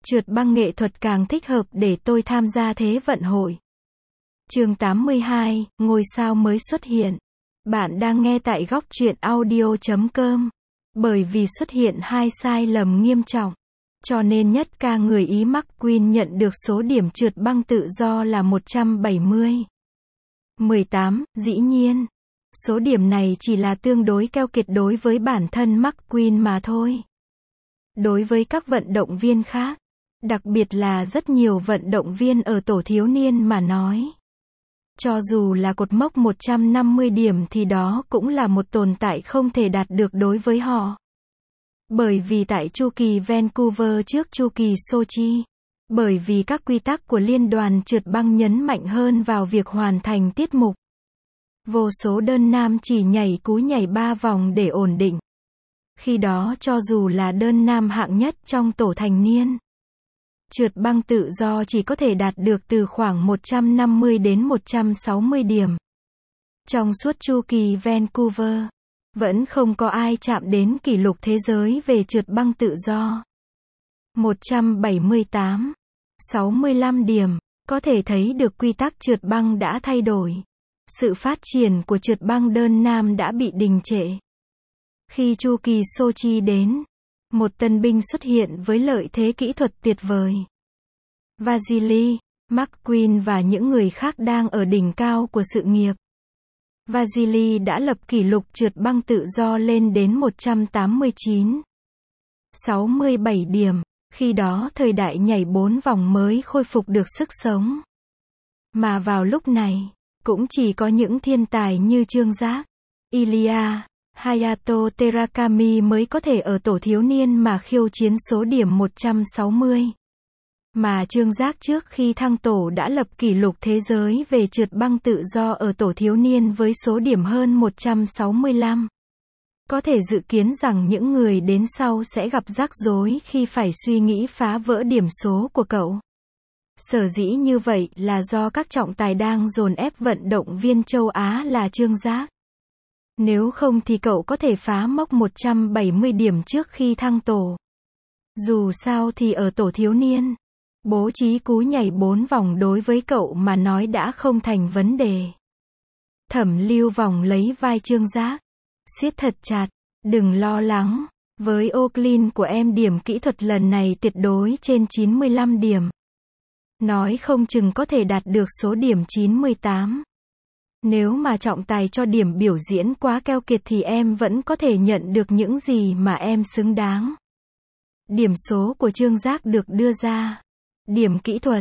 Trượt băng nghệ thuật càng thích hợp để tôi tham gia Thế vận hội. Chương 82, ngôi sao mới xuất hiện. Bạn đang nghe tại góc truyện audio.com. Bởi vì xuất hiện hai sai lầm nghiêm trọng, cho nên nhất ca người Ý McQueen nhận được số điểm trượt băng tự do là 170. 18, dĩ nhiên, số điểm này chỉ là tương đối keo kiệt đối với bản thân McQueen mà thôi. Đối với các vận động viên khác, đặc biệt là rất nhiều vận động viên ở tổ thiếu niên mà nói, cho dù là cột mốc 150 điểm thì đó cũng là một tồn tại không thể đạt được đối với họ. Bởi vì tại chu kỳ Vancouver trước chu kỳ Sochi, bởi vì các quy tắc của liên đoàn trượt băng nhấn mạnh hơn vào việc hoàn thành tiết mục. Vô số đơn nam chỉ nhảy cú nhảy 3 vòng để ổn định. Khi đó cho dù là đơn nam hạng nhất trong tổ thành niên, trượt băng tự do chỉ có thể đạt được từ khoảng 150 đến 160 điểm. Trong suốt chu kỳ Vancouver, vẫn không có ai chạm đến kỷ lục thế giới về trượt băng tự do. 178, 65 điểm, có thể thấy được quy tắc trượt băng đã thay đổi. Sự phát triển của trượt băng đơn nam đã bị đình trệ. Khi chu kỳ Sochi đến, một tân binh xuất hiện với lợi thế kỹ thuật tuyệt vời. Vasily, McQueen và những người khác đang ở đỉnh cao của sự nghiệp. Vasily đã lập kỷ lục trượt băng tự do lên đến 189, 67 điểm, khi đó thời đại nhảy 4 vòng mới khôi phục được sức sống. Mà vào lúc này, cũng chỉ có những thiên tài như Trương Giác, Ilya, Hayato Terakami mới có thể ở tổ thiếu niên mà khiêu chiến số điểm 160. Mà Trương Giác trước khi thăng tổ đã lập kỷ lục thế giới về trượt băng tự do ở tổ thiếu niên với số điểm hơn 165. Có thể dự kiến rằng những người đến sau sẽ gặp rắc rối khi phải suy nghĩ phá vỡ điểm số của cậu. Sở dĩ như vậy là do các trọng tài đang dồn ép vận động viên châu Á là Trương Giác. Nếu không thì cậu có thể phá mốc 170 điểm trước khi thăng tổ. Dù sao thì ở tổ thiếu niên, bố trí cú nhảy 4 vòng đối với cậu mà nói đã không thành vấn đề. Thẩm Lưu vòng lấy vai Trương Giác. Siết thật chặt, đừng lo lắng. Với Oaklin của em điểm kỹ thuật lần này tuyệt đối trên 95 điểm. Nói không chừng có thể đạt được số điểm 98. Nếu mà trọng tài cho điểm biểu diễn quá keo kiệt thì em vẫn có thể nhận được những gì mà em xứng đáng. Điểm số của Trương Giác được đưa ra. Điểm kỹ thuật,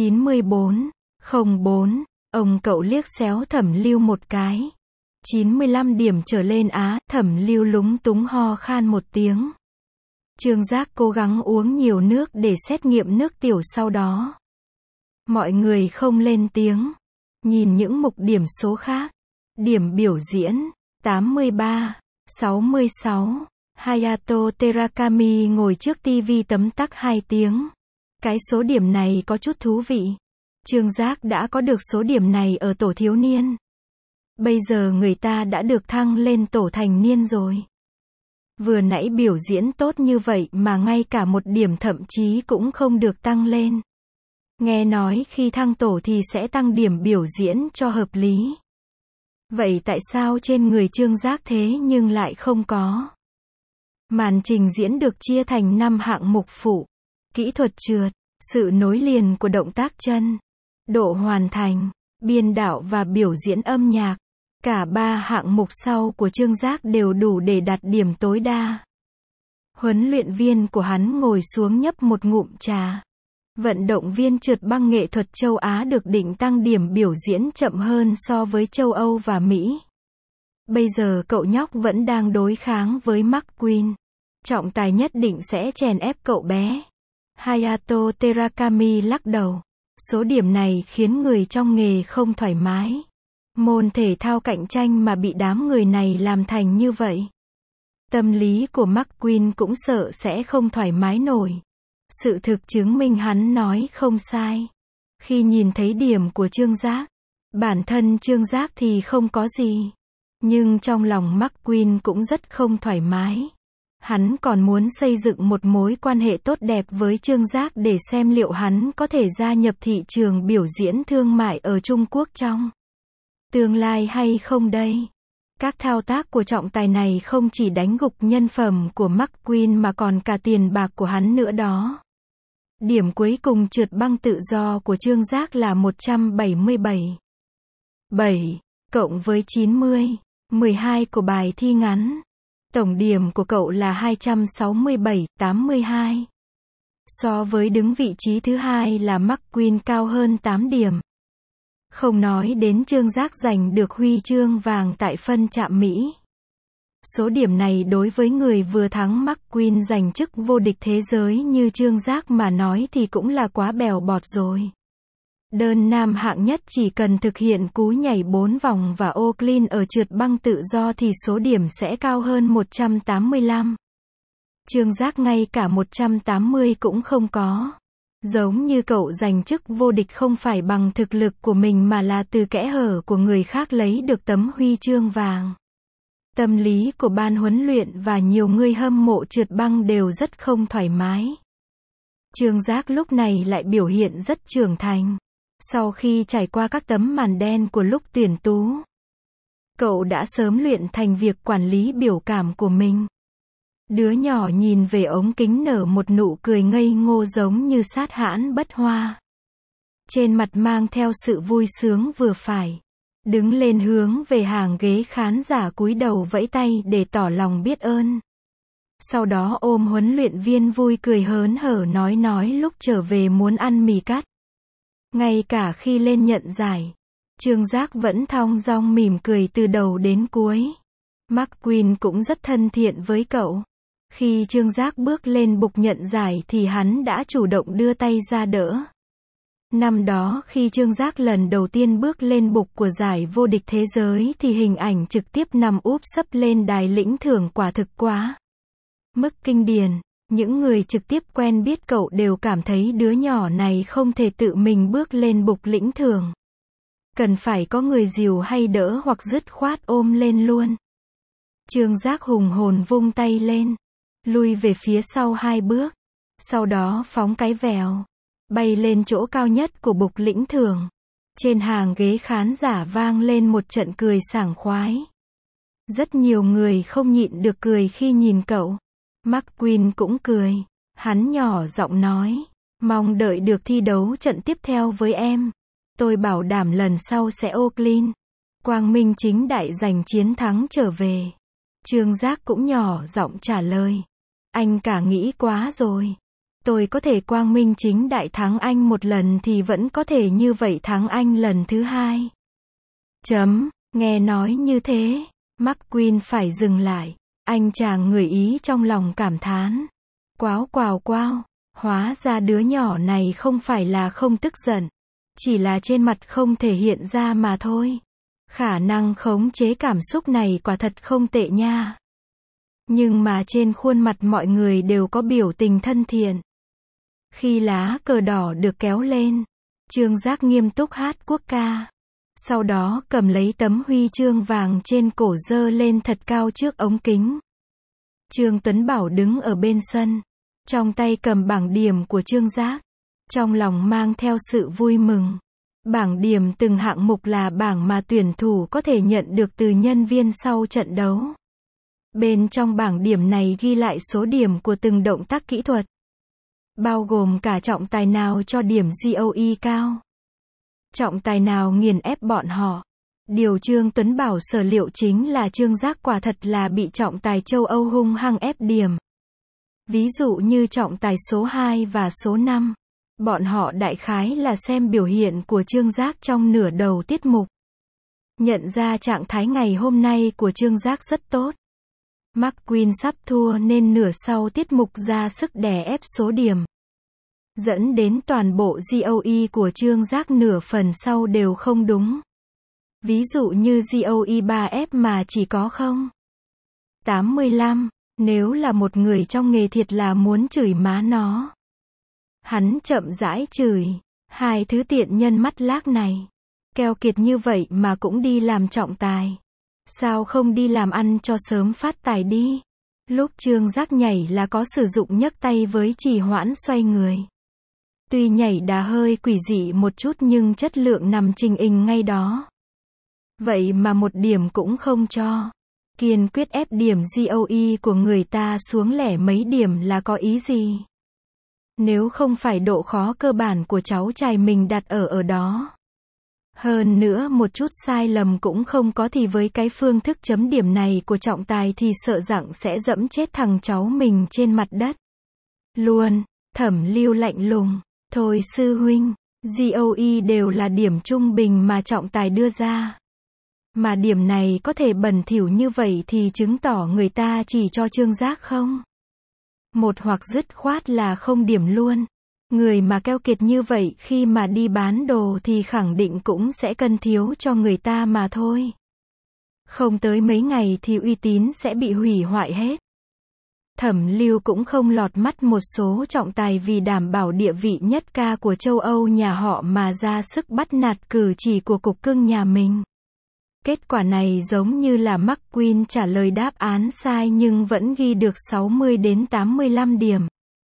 94,04. Ông cậu liếc xéo Thẩm Lưu một cái. 95 điểm trở lên á, Thẩm Lưu lúng túng ho khan một tiếng. Trương Giác cố gắng uống nhiều nước để xét nghiệm nước tiểu sau đó. Mọi người không lên tiếng. Nhìn những mục điểm số khác. Điểm biểu diễn, 83, 66. Hayato Terakami ngồi trước TV tấm tắc 2 tiếng. Cái số điểm này có chút thú vị. Trương Giác đã có được số điểm này ở tổ thiếu niên. Bây giờ người ta đã được thăng lên tổ thành niên rồi. Vừa nãy biểu diễn tốt như vậy mà ngay cả một điểm thậm chí cũng không được tăng lên. Nghe nói khi thăng tổ thì sẽ tăng điểm biểu diễn cho hợp lý. Vậy tại sao trên người Trương Giác thế nhưng lại không có? Màn trình diễn được chia thành 5 hạng mục phụ. Kỹ thuật trượt, sự nối liền của động tác chân, độ hoàn thành, biên đạo và biểu diễn âm nhạc. Cả 3 hạng mục sau của Trương Giác đều đủ để đạt điểm tối đa. Huấn luyện viên của hắn ngồi xuống nhấp một ngụm trà. Vận động viên trượt băng nghệ thuật châu Á được định tăng điểm biểu diễn chậm hơn so với châu Âu và Mỹ. Bây giờ cậu nhóc vẫn đang đối kháng với McQueen. Trọng tài nhất định sẽ chèn ép cậu bé. Hayato Terakami lắc đầu. Số điểm này khiến người trong nghề không thoải mái. Môn thể thao cạnh tranh mà bị đám người này làm thành như vậy. Tâm lý của McQueen cũng sợ sẽ không thoải mái nổi. Sự thực chứng minh hắn nói không sai. Khi nhìn thấy điểm của Trương Giác, bản thân Trương Giác thì không có gì. Nhưng trong lòng McQueen cũng rất không thoải mái. Hắn còn muốn xây dựng một mối quan hệ tốt đẹp với Trương Giác để xem liệu hắn có thể gia nhập thị trường biểu diễn thương mại ở Trung Quốc trong tương lai hay không đây. Các thao tác của trọng tài này không chỉ đánh gục nhân phẩm của McQueen mà còn cả tiền bạc của hắn nữa đó. Điểm cuối cùng trượt băng tự do của Trương Giác là 177,7, cộng với 90,12 của bài thi ngắn. Tổng điểm của cậu là 267,82. So với đứng vị trí thứ hai là McQueen cao hơn 8 điểm. Không nói đến Trương Giác giành được huy chương vàng tại phân chạm Mỹ. Số điểm này đối với người vừa thắng McQueen giành chức vô địch thế giới như Trương Giác mà nói thì cũng là quá bèo bọt rồi. Đơn nam hạng nhất chỉ cần thực hiện cú nhảy 4 vòng và ô clean ở trượt băng tự do thì số điểm sẽ cao hơn 185. Trương Giác ngay cả 180 cũng không có. Giống như cậu giành chức vô địch không phải bằng thực lực của mình mà là từ kẽ hở của người khác lấy được tấm huy chương vàng. Tâm lý của ban huấn luyện và nhiều người hâm mộ trượt băng đều rất không thoải mái. Trương Giác lúc này lại biểu hiện rất trưởng thành. Sau khi trải qua các tấm màn đen của lúc tuyển tú, cậu đã sớm luyện thành việc quản lý biểu cảm của mình. Đứa nhỏ nhìn về ống kính nở một nụ cười ngây ngô giống như sát hãn bất hoa. Trên mặt mang theo sự vui sướng vừa phải. Đứng lên hướng về hàng ghế khán giả cúi đầu vẫy tay để tỏ lòng biết ơn. Sau đó ôm huấn luyện viên vui cười hớn hở nói lúc trở về muốn ăn mì cắt. Ngay cả khi lên nhận giải, Trương Giác vẫn thong dong mỉm cười từ đầu đến cuối. McQueen cũng rất thân thiện với cậu. Khi Trương Giác bước lên bục nhận giải thì hắn đã chủ động đưa tay ra đỡ. Năm đó khi Trương Giác lần đầu tiên bước lên bục của giải vô địch thế giới thì hình ảnh trực tiếp nằm úp sấp lên đài lĩnh thưởng quả thực quá mức kinh điển. Những người trực tiếp quen biết cậu đều cảm thấy đứa nhỏ này không thể tự mình bước lên bục lĩnh thưởng. Cần phải có người dìu hay đỡ hoặc dứt khoát ôm lên luôn. Trương Giác hùng hồn vung tay lên, lui về phía sau 2 bước, sau đó phóng cái vèo, bay lên chỗ cao nhất của bục lĩnh thưởng. Trên hàng ghế khán giả vang lên một trận cười sảng khoái. Rất nhiều người không nhịn được cười khi nhìn cậu. McQueen cũng cười. Hắn nhỏ giọng nói, mong đợi được thi đấu trận tiếp theo với em. Tôi bảo đảm lần sau sẽ ô clean. Quang minh chính đại giành chiến thắng trở về. Trương Giác cũng nhỏ giọng trả lời. Anh cả nghĩ quá rồi. Tôi có thể quang minh chính đại thắng anh một lần thì vẫn có thể như vậy thắng anh lần thứ hai. Nghe nói như thế, McQueen phải dừng lại. Anh chàng người Ý trong lòng cảm thán. Quao, hóa ra đứa nhỏ này không phải là không tức giận. Chỉ là trên mặt không thể hiện ra mà thôi. Khả năng khống chế cảm xúc này quả thật không tệ nha. Nhưng mà trên khuôn mặt mọi người đều có biểu tình thân thiện. Khi lá cờ đỏ được kéo lên, Trương Giác nghiêm túc hát quốc ca. Sau đó cầm lấy tấm huy chương vàng trên cổ giơ lên thật cao trước ống kính. Trương Tuấn Bảo đứng ở bên sân, trong tay cầm bảng điểm của Trương Giác, trong lòng mang theo sự vui mừng. Bảng điểm từng hạng mục là bảng mà tuyển thủ có thể nhận được từ nhân viên sau trận đấu. Bên trong bảng điểm này ghi lại số điểm của từng động tác kỹ thuật, bao gồm cả trọng tài nào cho điểm GOE cao, trọng tài nào nghiền ép bọn họ. Điều Trương Tuấn Bảo sở liệu chính là Trương Giác quả thật là bị trọng tài châu Âu hung hăng ép điểm. Ví dụ như trọng tài số 2 và số 5. Bọn họ đại khái là xem biểu hiện của Trương Giác trong nửa đầu tiết mục. Nhận ra trạng thái ngày hôm nay của Trương Giác rất tốt. McQueen sắp thua nên nửa sau tiết mục ra sức đè ép số điểm. Dẫn đến toàn bộ GOE của Trương Giác nửa phần sau đều không đúng. Ví dụ như GOE 3F mà chỉ có 0,85. Nếu là một người trong nghề thiệt là muốn chửi má nó. Hắn chậm rãi chửi. Hai thứ tiện nhân mắt lác này. Keo kiệt như vậy mà cũng đi làm trọng tài. Sao không đi làm ăn cho sớm phát tài đi. Lúc Trương Giác nhảy là có sử dụng nhấc tay với trì hoãn xoay người. Tuy nhảy đà hơi quỷ dị một chút nhưng chất lượng nằm trình hình ngay đó. Vậy mà một điểm cũng không cho. Kiên quyết ép điểm GOE của người ta xuống lẻ mấy điểm là có ý gì? Nếu không phải độ khó cơ bản của cháu trai mình đặt ở đó. Hơn nữa một chút sai lầm cũng không có thì với cái phương thức chấm điểm này của trọng tài thì sợ rằng sẽ dẫm chết thằng cháu mình trên mặt đất. Luôn, Thẩm Lưu lạnh lùng. Thôi sư huynh, GOE đều là điểm trung bình mà trọng tài đưa ra. Mà điểm này có thể bẩn thỉu như vậy thì chứng tỏ người ta chỉ cho Trương Giác không? Một hoặc dứt khoát là không điểm luôn. Người mà keo kiệt như vậy khi mà đi bán đồ thì khẳng định cũng sẽ cân thiếu cho người ta mà thôi. Không tới mấy ngày thì uy tín sẽ bị hủy hoại hết. Thẩm Lưu cũng không lọt mắt một số trọng tài vì đảm bảo địa vị nhất ca của châu Âu nhà họ mà ra sức bắt nạt cử chỉ của cục cưng nhà mình. Kết quả này giống như là McQueen trả lời đáp án sai nhưng vẫn ghi được 60 đến 85 điểm.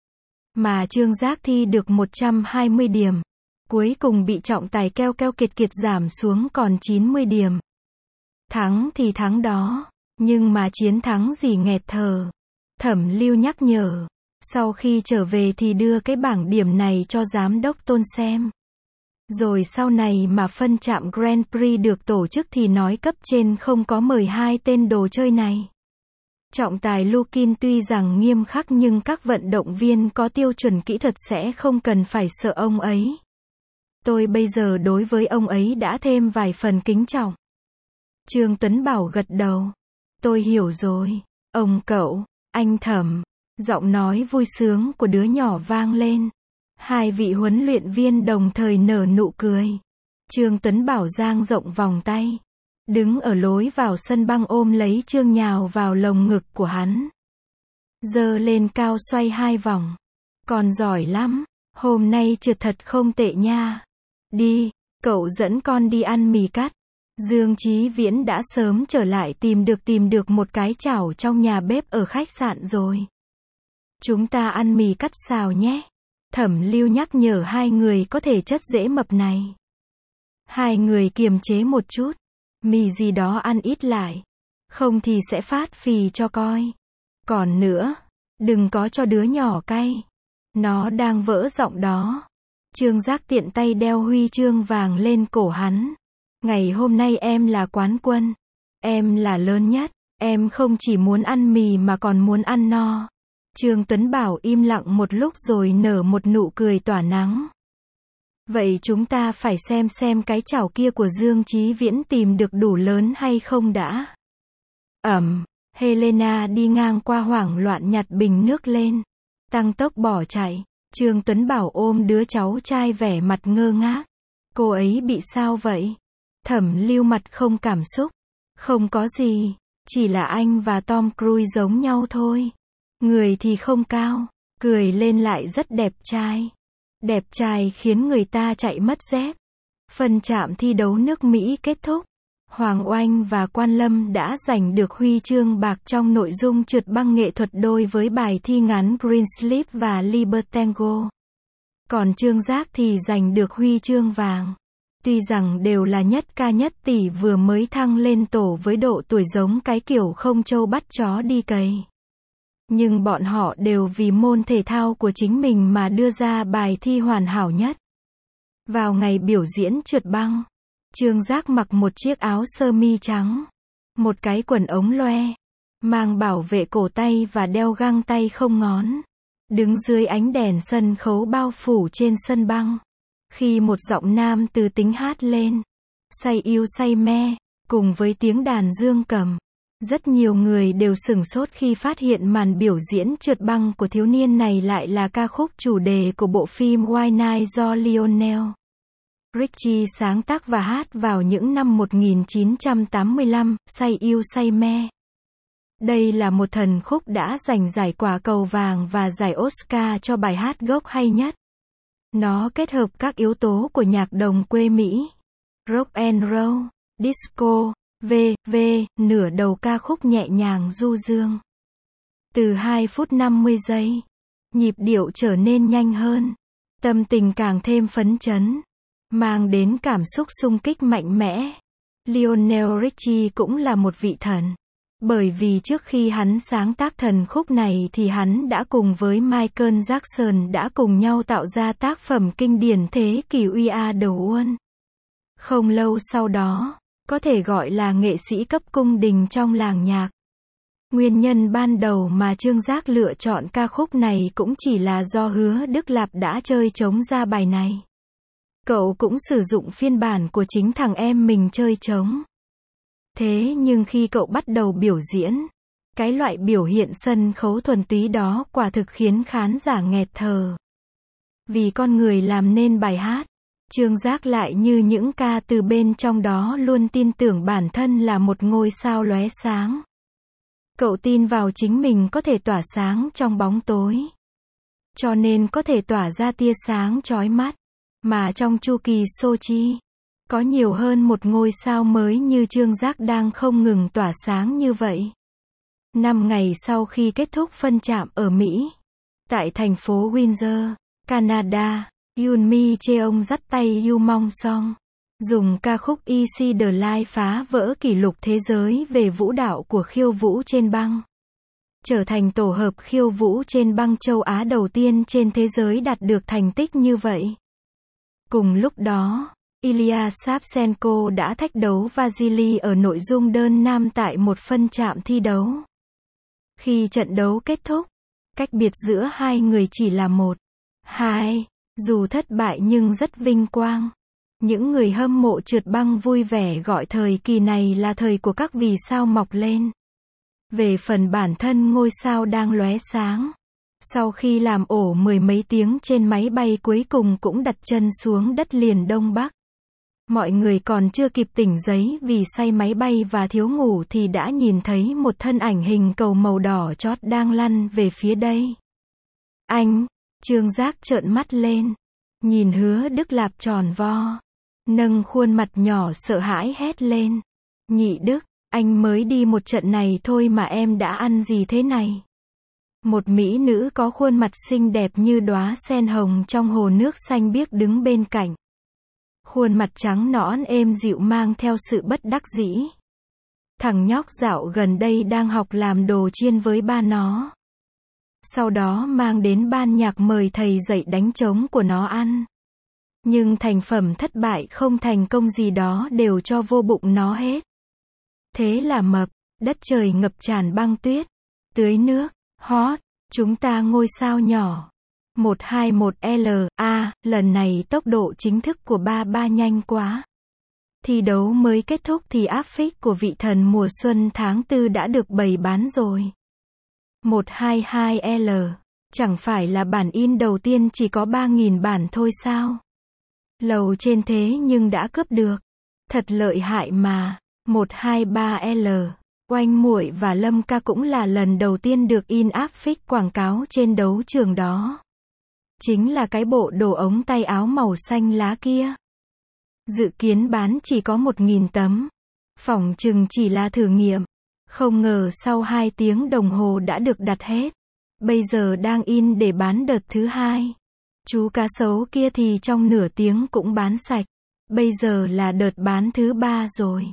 Mà Trương Giác thi được 120 điểm. Cuối cùng bị trọng tài keo kiệt giảm xuống còn 90 điểm. Thắng thì thắng đó, nhưng mà chiến thắng gì nghẹt thở. Thẩm Lưu nhắc nhở. Sau khi trở về thì đưa cái bảng điểm này cho giám đốc Tôn xem. Rồi sau này mà phân trạm Grand Prix được tổ chức thì nói cấp trên không có mời hai tên đồ chơi này. Trọng tài Lukin tuy rằng nghiêm khắc nhưng các vận động viên có tiêu chuẩn kỹ thuật sẽ không cần phải sợ ông ấy. Tôi bây giờ đối với ông ấy đã thêm vài phần kính trọng. Trương Tuấn Bảo gật đầu. Tôi hiểu rồi. Ông cậu, anh Thẩm. Giọng nói vui sướng của đứa nhỏ vang lên. Hai vị huấn luyện viên đồng thời nở nụ cười. Trương Tuấn Bảo dang rộng vòng tay. Đứng ở lối vào sân băng ôm lấy Trương nhào vào lồng ngực của hắn. Giơ lên cao xoay 2 vòng. Còn giỏi lắm. Hôm nay trượt thật không tệ nha. Đi, cậu dẫn con đi ăn mì cắt. Dương Chí Viễn đã sớm trở lại tìm được một cái chảo trong nhà bếp ở khách sạn rồi. Chúng ta ăn mì cắt xào nhé. Thẩm Lưu nhắc nhở hai người có thể chất dễ mập này. Hai người kiềm chế một chút. Mì gì đó ăn ít lại. Không thì sẽ phát phì cho coi. Còn nữa, đừng có cho đứa nhỏ cay. Nó đang vỡ giọng đó. Trương Giác tiện tay đeo huy chương vàng lên cổ hắn. Ngày hôm nay em là quán quân. Em là lớn nhất. Em không chỉ muốn ăn mì mà còn muốn ăn no. Trương Tuấn Bảo im lặng một lúc rồi nở một nụ cười tỏa nắng. Vậy chúng ta phải xem cái chảo kia của Dương Chí Viễn tìm được đủ lớn hay không đã. Helena đi ngang qua hoảng loạn nhặt bình nước lên. Tăng tốc bỏ chạy. Trương Tuấn Bảo ôm đứa cháu trai vẻ mặt ngơ ngác. Cô ấy bị sao vậy? Thẩm Lưu mặt không cảm xúc. Không có gì. Chỉ là anh và Tom Cruise giống nhau thôi. Người thì không cao. Cười lên lại rất đẹp trai. Đẹp trai khiến người ta chạy mất dép. Phần chạm thi đấu nước Mỹ kết thúc. Hoàng Oanh và Quan Lâm đã giành được huy chương bạc trong nội dung trượt băng nghệ thuật đôi với bài thi ngắn Greenslip và Libertango. Còn Trương Giác thì giành được huy chương vàng. Tuy rằng đều là nhất ca nhất tỷ vừa mới thăng lên tổ với độ tuổi giống cái kiểu không trâu bắt chó đi cày. Nhưng bọn họ đều vì môn thể thao của chính mình mà đưa ra bài thi hoàn hảo nhất. Vào ngày biểu diễn trượt băng, Trương Giác mặc một chiếc áo sơ mi trắng, một cái quần ống loe, mang bảo vệ cổ tay và đeo găng tay không ngón. Đứng dưới ánh đèn sân khấu bao phủ trên sân băng. Khi một giọng nam từ tính hát lên, say yêu say me, cùng với tiếng đàn dương cầm. Rất nhiều người đều sửng sốt khi phát hiện màn biểu diễn trượt băng của thiếu niên này lại là ca khúc chủ đề của bộ phim White Night do Lionel Richie sáng tác và hát vào những năm 1985, say yêu say me. Đây là một thần khúc đã giành giải quả cầu vàng và giải Oscar cho bài hát gốc hay nhất. Nó kết hợp các yếu tố của nhạc đồng quê Mỹ, rock and roll, disco, v.v. Nửa đầu ca khúc nhẹ nhàng du dương. Từ 2 phút 50 giây, nhịp điệu trở nên nhanh hơn, tâm tình càng thêm phấn chấn, mang đến cảm xúc xung kích mạnh mẽ. Lionel Richie cũng là một vị thần. Bởi vì trước khi hắn sáng tác thần khúc này thì hắn đã cùng với Michael Jackson đã cùng nhau tạo ra tác phẩm kinh điển thế kỷ We Are The One. Không lâu sau đó, có thể gọi là nghệ sĩ cấp cung đình trong làng nhạc. Nguyên nhân ban đầu mà Trương Giác lựa chọn ca khúc này cũng chỉ là do Hứa Đức Lạp đã chơi trống ra bài này. Cậu cũng sử dụng phiên bản của chính thằng em mình chơi trống. Thế nhưng khi cậu bắt đầu biểu diễn, cái loại biểu hiện sân khấu thuần túy đó quả thực khiến khán giả nghẹt thở. Vì con người làm nên bài hát, Trương Giác lại như những ca từ bên trong đó luôn tin tưởng bản thân là một ngôi sao lóe sáng. Cậu tin vào chính mình có thể tỏa sáng trong bóng tối. Cho nên có thể tỏa ra tia sáng chói mắt. Mà trong chu kỳ Sochi, có nhiều hơn một ngôi sao mới như Trương Giác đang không ngừng tỏa sáng như vậy. 5 ngày sau khi kết thúc phân trạm ở Mỹ, tại thành phố Windsor, Canada, Yoon Mi Cheong dắt tay Yu Mong Song, dùng ca khúc Easy the Life phá vỡ kỷ lục thế giới về vũ đạo của khiêu vũ trên băng. Trở thành tổ hợp khiêu vũ trên băng châu Á đầu tiên trên thế giới đạt được thành tích như vậy. Cùng lúc đó, Ilya Savchenko đã thách đấu Vasily ở nội dung đơn nam tại một phân trạm thi đấu. Khi trận đấu kết thúc, cách biệt giữa hai người chỉ là 1-2, dù thất bại nhưng rất vinh quang. Những người hâm mộ trượt băng vui vẻ gọi thời kỳ này là thời của các vì sao mọc lên. Về phần bản thân ngôi sao đang lóe sáng, sau khi làm ổ 10 mấy tiếng trên máy bay cuối cùng cũng đặt chân xuống đất liền Đông Bắc. Mọi người còn chưa kịp tỉnh giấy vì say máy bay và thiếu ngủ thì đã nhìn thấy một thân ảnh hình cầu màu đỏ chót đang lăn về phía đây. Anh, Trương Giác trợn mắt lên, nhìn Hứa Đức Lạp tròn vo, nâng khuôn mặt nhỏ sợ hãi hét lên. Nhị Đức, anh mới đi một trận này thôi mà em đã ăn gì thế này? Một mỹ nữ có khuôn mặt xinh đẹp như đóa sen hồng trong hồ nước xanh biếc đứng bên cạnh. Khuôn mặt trắng nõn êm dịu mang theo sự bất đắc dĩ. Thằng nhóc dạo gần đây đang học làm đồ chiên với ba nó. Sau đó mang đến ban nhạc mời thầy dạy đánh trống của nó ăn. Nhưng thành phẩm thất bại không thành công gì đó đều cho vô bụng nó hết. Thế là mập, đất trời ngập tràn băng tuyết, tưới nước, hot, chúng ta ngôi sao nhỏ. 121L, lần này tốc độ chính thức của ba nhanh quá. Thi đấu mới kết thúc thì áp phích của vị thần mùa xuân tháng 4 đã được bày bán rồi. 122L, chẳng phải là bản in đầu tiên chỉ có 3.000 bản thôi sao? Lầu trên thế nhưng đã cướp được. Thật lợi hại mà. 123L, Oanh Muội và Lâm Ca cũng là lần đầu tiên được in áp phích quảng cáo trên đấu trường đó. Chính là cái bộ đồ ống tay áo màu xanh lá kia. Dự kiến bán chỉ có 1.000 tấm. Phỏng chừng chỉ là thử nghiệm. Không ngờ sau 2 tiếng đồng hồ đã được đặt hết. Bây giờ đang in để bán đợt thứ 2. Chú cá sấu kia thì trong nửa tiếng cũng bán sạch. Bây giờ là đợt bán thứ 3 rồi.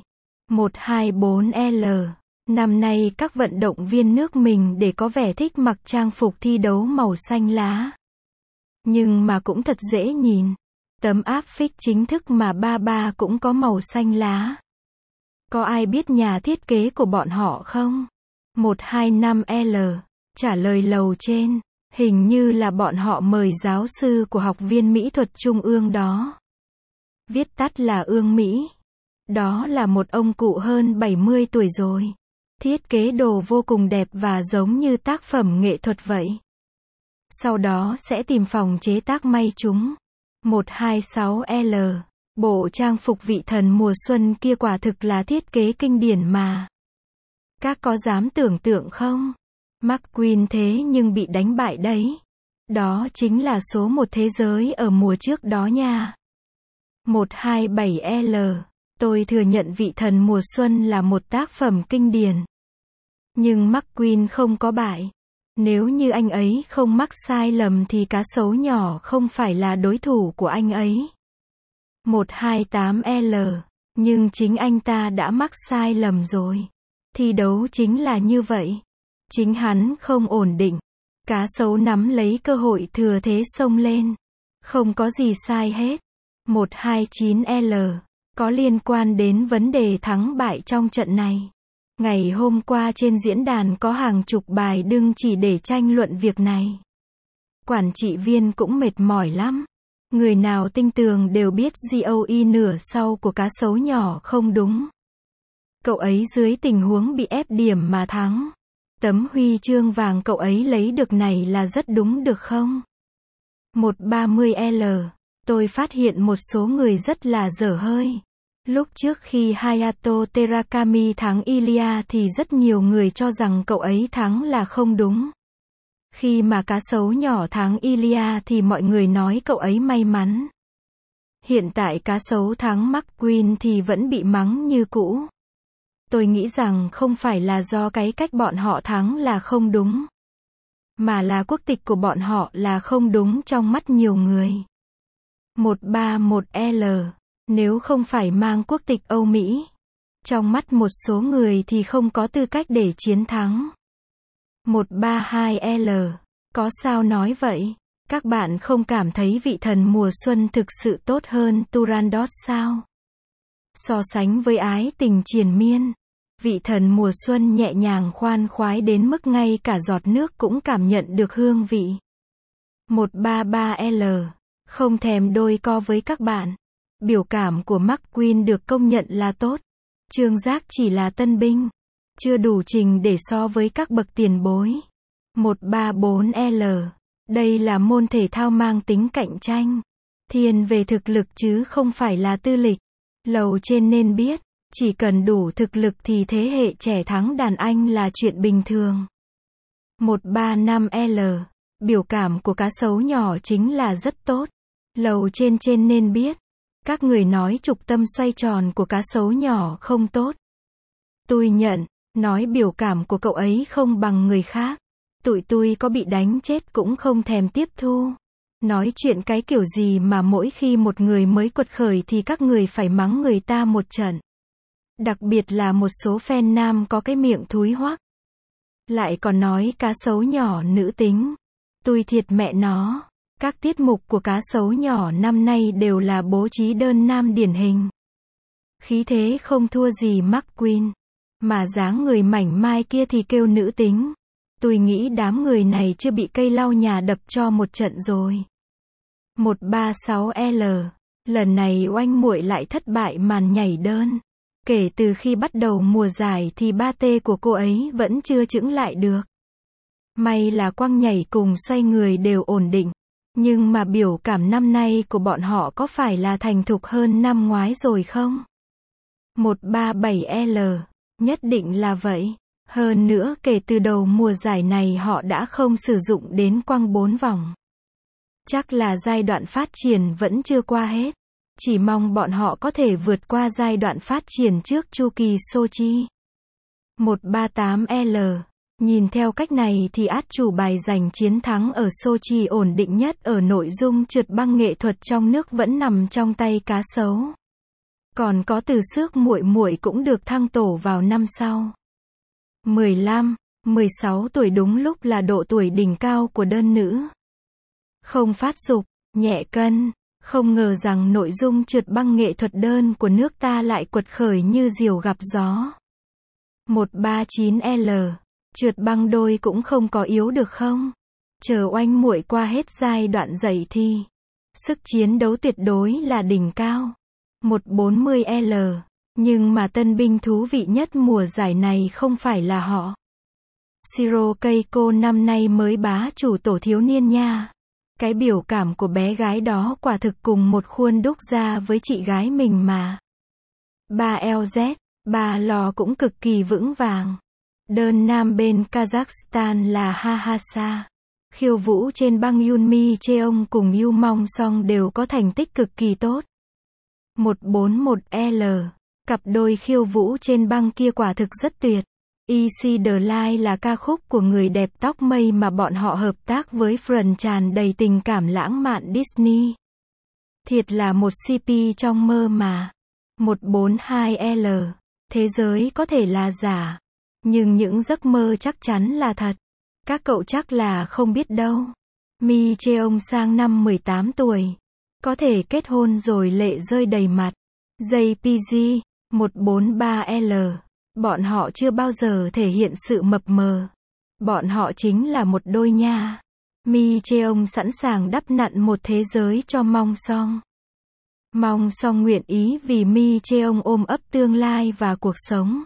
124L. Năm nay các vận động viên nước mình để có vẻ thích mặc trang phục thi đấu màu xanh lá. Nhưng mà cũng thật dễ nhìn. Tấm áp phích chính thức mà ba cũng có màu xanh lá. Có ai biết nhà thiết kế của bọn họ không? 125L. Trả lời lầu trên. Hình như là bọn họ mời giáo sư của Học viên Mỹ thuật Trung ương đó. Viết tắt là Ương Mỹ. Đó là một ông cụ hơn 70 tuổi rồi. Thiết kế đồ vô cùng đẹp và giống như tác phẩm nghệ thuật vậy. Sau đó sẽ tìm phòng chế tác may chúng. 126L. Bộ trang phục vị thần mùa xuân kia quả thực là thiết kế kinh điển mà. Các có dám tưởng tượng không? McQueen thế nhưng bị đánh bại đấy. Đó chính là số 1 thế giới ở mùa trước đó nha. 127L. Tôi thừa nhận vị thần mùa xuân là một tác phẩm kinh điển. Nhưng McQueen không có bại. Nếu như anh ấy không mắc sai lầm thì cá sấu nhỏ không phải là đối thủ của anh ấy. 128L. Nhưng chính anh ta đã mắc sai lầm rồi. Thi đấu chính là như vậy. Chính hắn không ổn định. Cá sấu nắm lấy cơ hội thừa thế xông lên. Không có gì sai hết. 129L. Có liên quan đến vấn đề thắng bại trong trận này. Ngày hôm qua trên diễn đàn có hàng chục bài đăng chỉ để tranh luận việc này. Quản trị viên cũng mệt mỏi lắm. Người nào tinh tường đều biết GOE nửa sau của cá sấu nhỏ không đúng. Cậu ấy dưới tình huống bị ép điểm mà thắng. Tấm huy chương vàng cậu ấy lấy được này là rất đúng được không? 130L. Tôi phát hiện một số người rất là dở hơi. Lúc trước khi Hayato Terakami thắng Ilya thì rất nhiều người cho rằng cậu ấy thắng là không đúng. Khi mà cá sấu nhỏ thắng Ilya thì mọi người nói cậu ấy may mắn. Hiện tại cá sấu thắng McQueen thì vẫn bị mắng như cũ. Tôi nghĩ rằng không phải là do cái cách bọn họ thắng là không đúng, mà là quốc tịch của bọn họ là không đúng trong mắt nhiều người. 131L. Nếu không phải mang quốc tịch Âu Mỹ, trong mắt một số người thì không có tư cách để chiến thắng. 132L. Có sao nói vậy? Các bạn không cảm thấy vị thần mùa xuân thực sự tốt hơn Turandot sao? So sánh với ái tình triền miên, vị thần mùa xuân nhẹ nhàng khoan khoái đến mức ngay cả giọt nước cũng cảm nhận được hương vị. 133L. Không thèm đôi co với các bạn. Biểu cảm của McQueen được công nhận là tốt. Trương Giác chỉ là tân binh, chưa đủ trình để so với các bậc tiền bối. 134L. Đây là môn thể thao mang tính cạnh tranh, thiên về thực lực chứ không phải là tư lịch. Lầu trên nên biết, chỉ cần đủ thực lực thì thế hệ trẻ thắng đàn anh là chuyện bình thường. 135L. Biểu cảm của cá sấu nhỏ chính là rất tốt. Lầu trên nên biết. Các người nói trục tâm xoay tròn của cá sấu nhỏ không tốt. Tôi nhận, nói biểu cảm của cậu ấy không bằng người khác. Tụi tôi có bị đánh chết cũng không thèm tiếp thu. Nói chuyện cái kiểu gì mà mỗi khi một người mới quật khởi thì các người phải mắng người ta một trận. Đặc biệt là một số fan nam có cái miệng thúi hoắc. Lại còn nói cá sấu nhỏ nữ tính. Tôi thiệt mẹ nó. Các tiết mục của cá sấu nhỏ năm nay đều là bố trí đơn nam điển hình. Khí thế không thua gì McQueen. Mà dáng người mảnh mai kia thì kêu nữ tính. Tôi nghĩ đám người này chưa bị cây lau nhà đập cho một trận rồi. 136L. Lần này oanh muội lại thất bại màn nhảy đơn. Kể từ khi bắt đầu mùa giải thì 3T của cô ấy vẫn chưa chững lại được. May là quăng nhảy cùng xoay người đều ổn định. Nhưng mà biểu cảm năm nay của bọn họ có phải là thành thục hơn năm ngoái rồi không? 137L. Nhất định là vậy. Hơn nữa kể từ đầu mùa giải này họ đã không sử dụng đến quăng 4 vòng. Chắc là giai đoạn phát triển vẫn chưa qua hết. Chỉ mong bọn họ có thể vượt qua giai đoạn phát triển trước chu kỳ Sochi. 138L. Nhìn theo cách này thì át chủ bài giành chiến thắng ở Sochi ổn định nhất ở nội dung trượt băng nghệ thuật trong nước vẫn nằm trong tay cá sấu. Còn có từ xước muội muội cũng được thăng tổ vào năm sau. 15, 16 tuổi đúng lúc là độ tuổi đỉnh cao của đơn nữ. Không phát dục, nhẹ cân, không ngờ rằng nội dung trượt băng nghệ thuật đơn của nước ta lại quật khởi như diều gặp gió. 139L. Trượt băng đôi cũng không có yếu được không? Chờ oanh muội qua hết giai đoạn dậy thi. Sức chiến đấu tuyệt đối là đỉnh cao. 140L. Nhưng mà tân binh thú vị nhất mùa giải này không phải là họ. Shiro Keiko năm nay mới bá chủ tổ thiếu niên nha. Cái biểu cảm của bé gái đó quả thực cùng một khuôn đúc ra với chị gái mình mà. 3LZ, 3 lò cũng cực kỳ vững vàng. Đơn nam bên Kazakhstan là Hahasa. Khiêu vũ trên băng Yunmi Cheong cùng Yu Mong Song đều có thành tích cực kỳ tốt. 141L. Cặp đôi khiêu vũ trên băng kia quả thực rất tuyệt. Easy the Light là ca khúc của người đẹp tóc mây mà bọn họ hợp tác với Fern tràn đầy tình cảm lãng mạn Disney. Thiệt là một CP trong mơ mà. 142L. Thế giới có thể là giả, nhưng những giấc mơ chắc chắn là thật. Các cậu chắc là không biết đâu. Mi Cheong sang năm 18 tuổi. Có thể kết hôn rồi lệ rơi đầy mặt. JPG. 143L. Bọn họ chưa bao giờ thể hiện sự mập mờ. Bọn họ chính là một đôi nha. Mi Cheong sẵn sàng đắp nặn một thế giới cho Mong Song. Mong Song nguyện ý vì Mi Cheong ôm ấp tương lai và cuộc sống.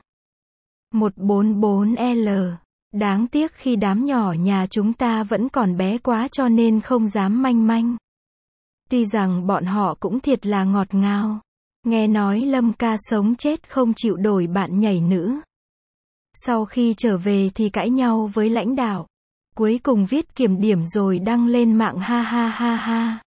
144L. Đáng tiếc khi đám nhỏ nhà chúng ta vẫn còn bé quá cho nên không dám manh manh. Tuy rằng bọn họ cũng thiệt là ngọt ngào. Nghe nói Lâm ca sống chết không chịu đổi bạn nhảy nữ. Sau khi trở về thì cãi nhau với lãnh đạo. Cuối cùng viết kiểm điểm rồi đăng lên mạng ha ha ha ha.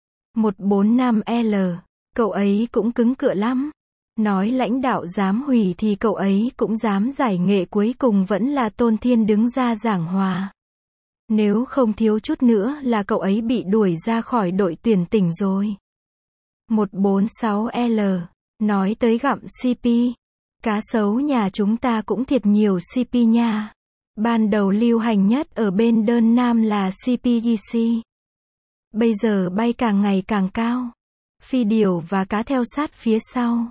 145L. Cậu ấy cũng cứng cựa lắm. Nói lãnh đạo dám hủy thì cậu ấy cũng dám giải nghệ, cuối cùng vẫn là Tôn Thiên đứng ra giảng hòa. Nếu không thiếu chút nữa là cậu ấy bị đuổi ra khỏi đội tuyển tỉnh rồi. 146L. Nói tới gặm CP. Cá sấu nhà chúng ta cũng thiệt nhiều CP nha. Ban đầu lưu hành nhất ở bên đơn nam là CPGC. Bây giờ bay càng ngày càng cao. Phi điểu và cá theo sát phía sau.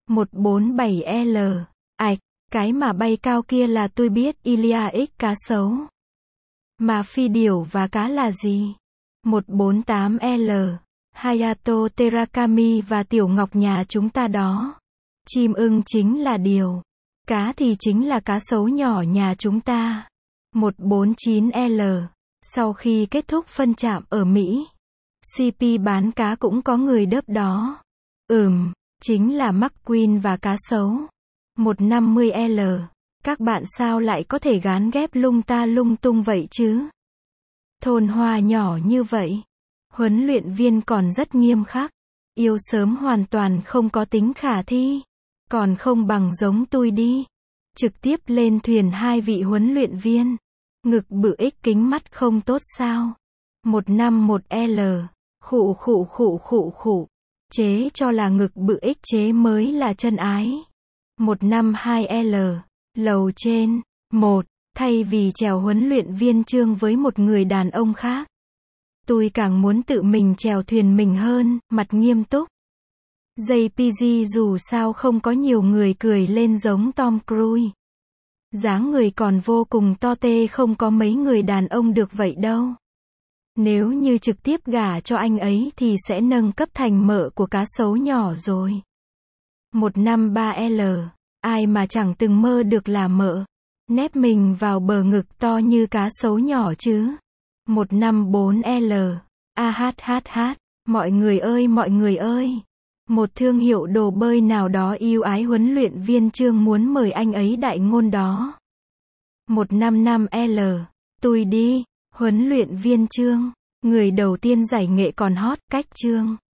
147L. Ảch, cái mà bay cao kia là tôi biết, Ilia X cá sấu. Mà phi điểu và cá là gì? 148L. Hayato Terakami và Tiểu Ngọc nhà chúng ta đó. Chim ưng chính là điều. Cá thì chính là cá sấu nhỏ nhà chúng ta. 149L. Sau khi kết thúc phân trạm ở Mỹ, CP bán cá cũng có người đớp đó. Chính là McQueen và cá sấu. 150L. Các bạn sao lại có thể gán ghép lung ta lung tung vậy chứ? Thôn Hoa nhỏ như vậy. Huấn luyện viên còn rất nghiêm khắc. Yêu sớm hoàn toàn không có tính khả thi. Còn không bằng giống tôi đi. Trực tiếp lên thuyền hai vị huấn luyện viên. Ngực bự ích kính mắt không tốt sao? 151L. Khụ khụ khụ khụ khụ. Chế cho là ngực bự ích chế mới là chân ái. 152L. Lầu trên. 1. Thay vì chèo huấn luyện viên Trương với một người đàn ông khác, tôi càng muốn tự mình chèo thuyền mình hơn, mặt nghiêm túc. JPG dù sao không có nhiều người cười lên giống Tom Cruise. Dáng người còn vô cùng to tê, không có mấy người đàn ông được vậy đâu. Nếu như trực tiếp gả cho anh ấy thì sẽ nâng cấp thành mợ của cá sấu nhỏ rồi. 153L. Ai mà chẳng từng mơ được là mợ. Nép mình vào bờ ngực to như cá sấu nhỏ chứ. 154L. AHHH. Mọi người ơi mọi người ơi. Một thương hiệu đồ bơi nào đó yêu ái huấn luyện viên Trương muốn mời anh ấy đại ngôn đó. 155L. Tôi đi. Huấn luyện viên Trương. Người đầu tiên giải nghệ còn hot cách Trương.